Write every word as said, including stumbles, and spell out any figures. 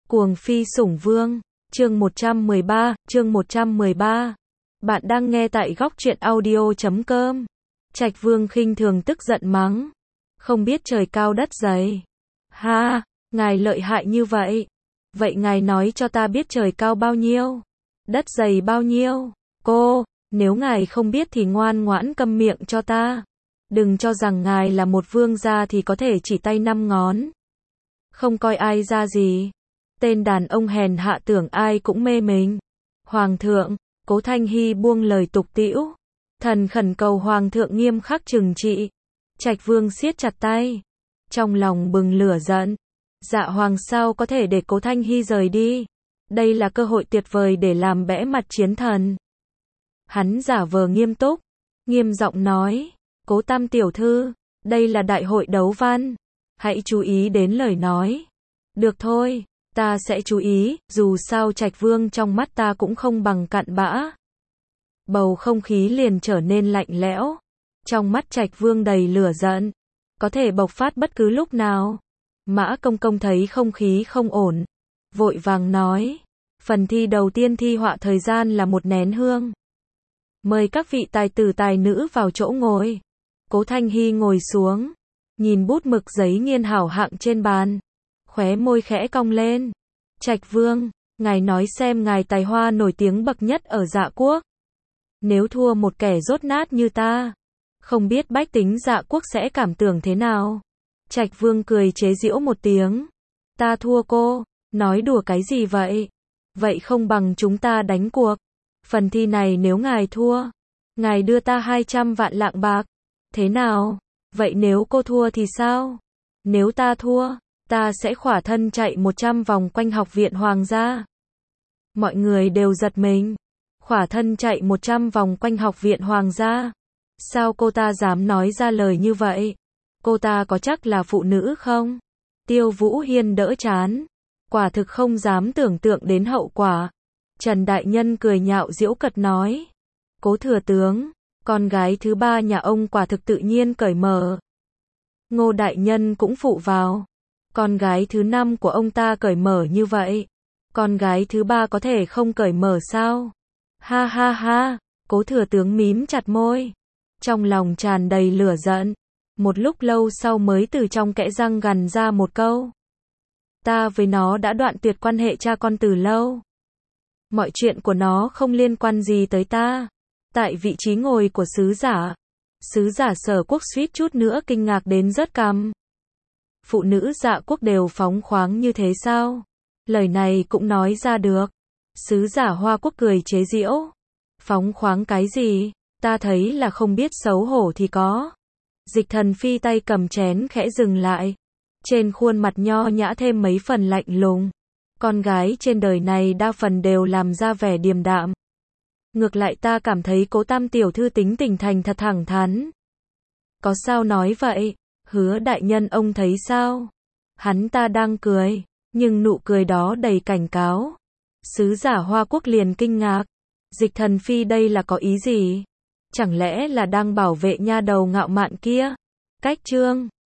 Cuồng phi sủng vương, chương một trăm mười ba, chương một trăm mười ba. Bạn đang nghe tại góc truyện audio chấm com. Trạch Vương khinh thường tức giận mắng, không biết trời cao đất dày. Ha, ngài lợi hại như vậy. Vậy ngài nói cho ta biết trời cao bao nhiêu, đất dày bao nhiêu. Cô, nếu ngài không biết thì ngoan ngoãn câm miệng cho ta. Đừng cho rằng ngài là một vương gia thì có thể chỉ tay năm ngón, không coi ai ra gì. Tên đàn ông hèn hạ tưởng ai cũng mê mình. Hoàng thượng, Cố Thanh Hy buông lời tục tĩu, thần khẩn cầu hoàng thượng nghiêm khắc trừng trị. Trạch Vương siết chặt tay, trong lòng bừng lửa giận. Dạ hoàng sao có thể để Cố Thanh Hy rời đi? Đây là cơ hội tuyệt vời để làm bẽ mặt chiến thần. Hắn giả vờ nghiêm túc, nghiêm giọng nói, Cố Tam tiểu thư, đây là đại hội đấu văn, hãy chú ý đến lời nói. Được thôi, ta sẽ chú ý, dù sao Trạch Vương trong mắt ta cũng không bằng cặn bã. Bầu không khí liền trở nên lạnh lẽo. Trong mắt Trạch Vương đầy lửa giận, có thể bộc phát bất cứ lúc nào. Mã Công Công thấy không khí không ổn, vội vàng nói, phần thi đầu tiên thi họa thời gian là một nén hương. Mời các vị tài tử tài nữ vào chỗ ngồi. Cố Thanh Hy ngồi xuống, nhìn bút mực giấy nghiên hảo hạng trên bàn, khóe môi khẽ cong lên. Trạch Vương, ngài nói xem ngài tài hoa nổi tiếng bậc nhất ở Dạ Quốc. Nếu thua một kẻ dốt nát như ta, không biết bách tính Dạ Quốc sẽ cảm tưởng thế nào? Trạch Vương cười chế giễu một tiếng. Ta thua cô, nói đùa cái gì vậy? Vậy không bằng chúng ta đánh cuộc. Phần thi này nếu ngài thua, ngài đưa ta hai trăm vạn lạng bạc. Thế nào? Vậy nếu cô thua thì sao? Nếu ta thua, ta sẽ khỏa thân chạy một trăm vòng quanh học viện hoàng gia. Mọi người đều giật mình. Khỏa thân chạy một trăm vòng quanh học viện hoàng gia. Sao cô ta dám nói ra lời như vậy? Cô ta có chắc là phụ nữ không? Tiêu Vũ Hiên đỡ chán. Quả thực không dám tưởng tượng đến hậu quả. Trần Đại Nhân cười nhạo giễu cợt nói, Cố thừa tướng, con gái thứ ba nhà ông quả thực tự nhiên cởi mở. Ngô Đại Nhân cũng phụ vào, con gái thứ năm của ông ta cởi mở như vậy, con gái thứ ba có thể không cởi mở sao? Ha ha ha, Cố thừa tướng mím chặt môi, trong lòng tràn đầy lửa giận, một lúc lâu sau mới từ trong kẽ răng gằn ra một câu. Ta với nó đã đoạn tuyệt quan hệ cha con từ lâu. Mọi chuyện của nó không liên quan gì tới ta. Tại vị trí ngồi của sứ giả, sứ giả Sở Quốc suýt chút nữa kinh ngạc đến rớt cằm. Phụ nữ Dạ Quốc đều phóng khoáng như thế sao? Lời này cũng nói ra được. Sứ giả Hoa Quốc cười chế giễu. Phóng khoáng cái gì? Ta thấy là không biết xấu hổ thì có. Dịch Thần Phi tay cầm chén khẽ dừng lại. Trên khuôn mặt nho nhã thêm mấy phần lạnh lùng. Con gái trên đời này đa phần đều làm ra vẻ điềm đạm. Ngược lại ta cảm thấy Cố Tam tiểu thư tính tình thành thật thẳng thắn. Có sao nói vậy? Hứa đại nhân ông thấy sao? Hắn ta đang cười, nhưng nụ cười đó đầy cảnh cáo. Sứ giả Hoa Quốc liền kinh ngạc. Dịch Thần Phi đây là có ý gì? Chẳng lẽ là đang bảo vệ nha đầu ngạo mạn kia? Cách chương